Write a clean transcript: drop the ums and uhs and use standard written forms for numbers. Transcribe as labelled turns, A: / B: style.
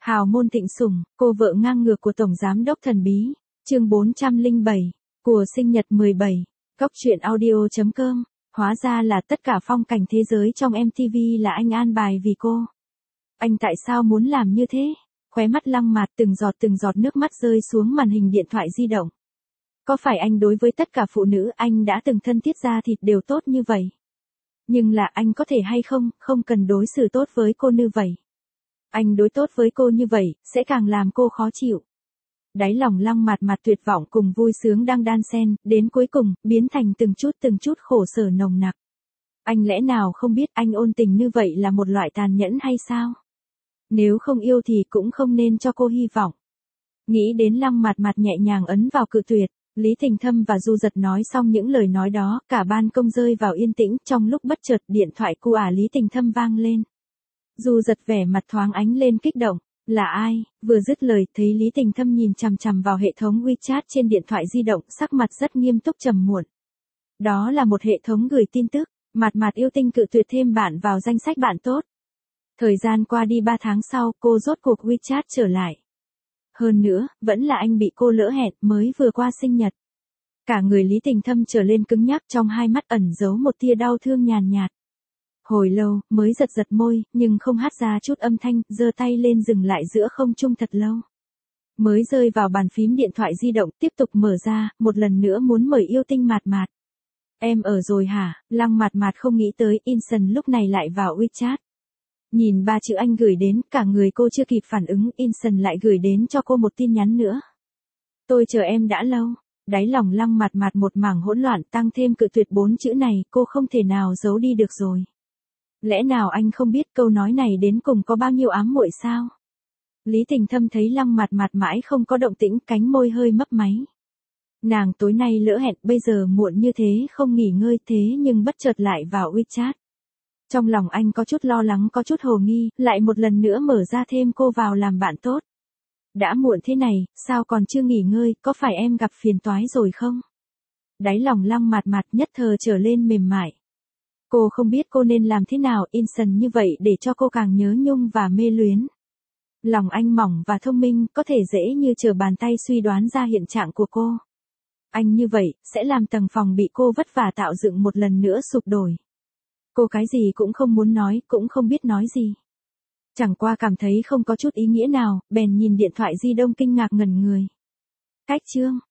A: Hào môn thịnh sủng, cô vợ ngang ngược của Tổng Giám đốc thần bí. Chương 407. Của sinh nhật 17. Cóc truyện audio.com. Hóa ra là tất cả phong cảnh thế giới trong MTV là anh an bài vì cô. Anh tại sao muốn làm như thế? Khóe mắt Lăng Mạt từng giọt nước mắt rơi xuống màn hình điện thoại di động. Có phải anh đối với tất cả phụ nữ anh đã từng thân thiết da thịt đều tốt như vậy? Nhưng là anh có thể hay không cần đối xử tốt với cô như vậy. Anh đối tốt với cô như vậy, sẽ càng làm cô khó chịu. Đáy lòng Lăng Mạt tuyệt vọng cùng vui sướng đang đan xen, đến cuối cùng, biến thành từng chút khổ sở nồng nặc. Anh lẽ nào không biết anh ôn tình như vậy là một loại tàn nhẫn hay sao? Nếu không yêu thì cũng không nên cho cô hy vọng. Nghĩ đến Lăng Mạt nhẹ nhàng ấn vào cự tuyệt, Lý Thịnh Thâm và Du Dật nói xong những lời nói đó, cả ban công rơi vào yên tĩnh, trong lúc bất chợt điện thoại của Lý Thịnh Thâm vang lên. Du Dật vẻ mặt thoáng ánh lên kích động, là ai? Vừa dứt lời, thấy Lý Thịnh Thâm nhìn chằm chằm vào hệ thống WeChat trên điện thoại di động, sắc mặt rất nghiêm túc trầm muộn. Đó là một hệ thống gửi tin tức, Mạt yêu tinh cự tuyệt thêm bạn vào danh sách bạn tốt. Thời gian qua đi 3 tháng sau, cô rốt cuộc WeChat trở lại. Hơn nữa, vẫn là anh bị cô lỡ hẹn mới vừa qua sinh nhật. Cả người Lý Thịnh Thâm trở lên cứng nhắc, trong hai mắt ẩn giấu một tia đau thương nhàn nhạt. Hồi lâu, mới giật môi, nhưng không hát ra chút âm thanh, giơ tay lên dừng lại giữa không trung thật lâu. Mới rơi vào bàn phím điện thoại di động, tiếp tục mở ra, một lần nữa muốn mời yêu tinh Mạt. Em ở rồi hả? Lăng Mạt không nghĩ tới, Inson lúc này lại vào WeChat. Nhìn 3 chữ anh gửi đến, cả người cô chưa kịp phản ứng, Inson lại gửi đến cho cô một tin nhắn nữa. Tôi chờ em đã lâu. Đáy lòng Lăng Mạt một mảng hỗn loạn, tăng thêm cự tuyệt 4 chữ này, cô không thể nào giấu đi được rồi. Lẽ nào anh không biết câu nói này đến cùng có bao nhiêu ám muội sao? Lý Thịnh Thâm thấy Lăng Mạt mãi không có động tĩnh, cánh môi hơi mấp máy. Nàng tối nay lỡ hẹn, bây giờ muộn như thế không nghỉ ngơi, thế nhưng bất chợt lại vào WeChat. Trong lòng anh có chút lo lắng, có chút hồ nghi, lại một lần nữa mở ra thêm cô vào làm bạn tốt. Đã muộn thế này, sao còn chưa nghỉ ngơi, có phải em gặp phiền toái rồi không? Đáy lòng Lăng Mạt nhất thời trở lên mềm mại. Cô không biết cô nên làm thế nào, Inson như vậy để cho cô càng nhớ nhung và mê luyến. Lòng anh mỏng và thông minh, có thể dễ như trở bàn tay suy đoán ra hiện trạng của cô. Anh như vậy, sẽ làm tầng phòng bị cô vất vả tạo dựng một lần nữa sụp đổ. Cô cái gì cũng không muốn nói, cũng không biết nói gì. Chẳng qua cảm thấy không có chút ý nghĩa nào, bèn nhìn điện thoại di động kinh ngạc ngẩn người. Cách chương,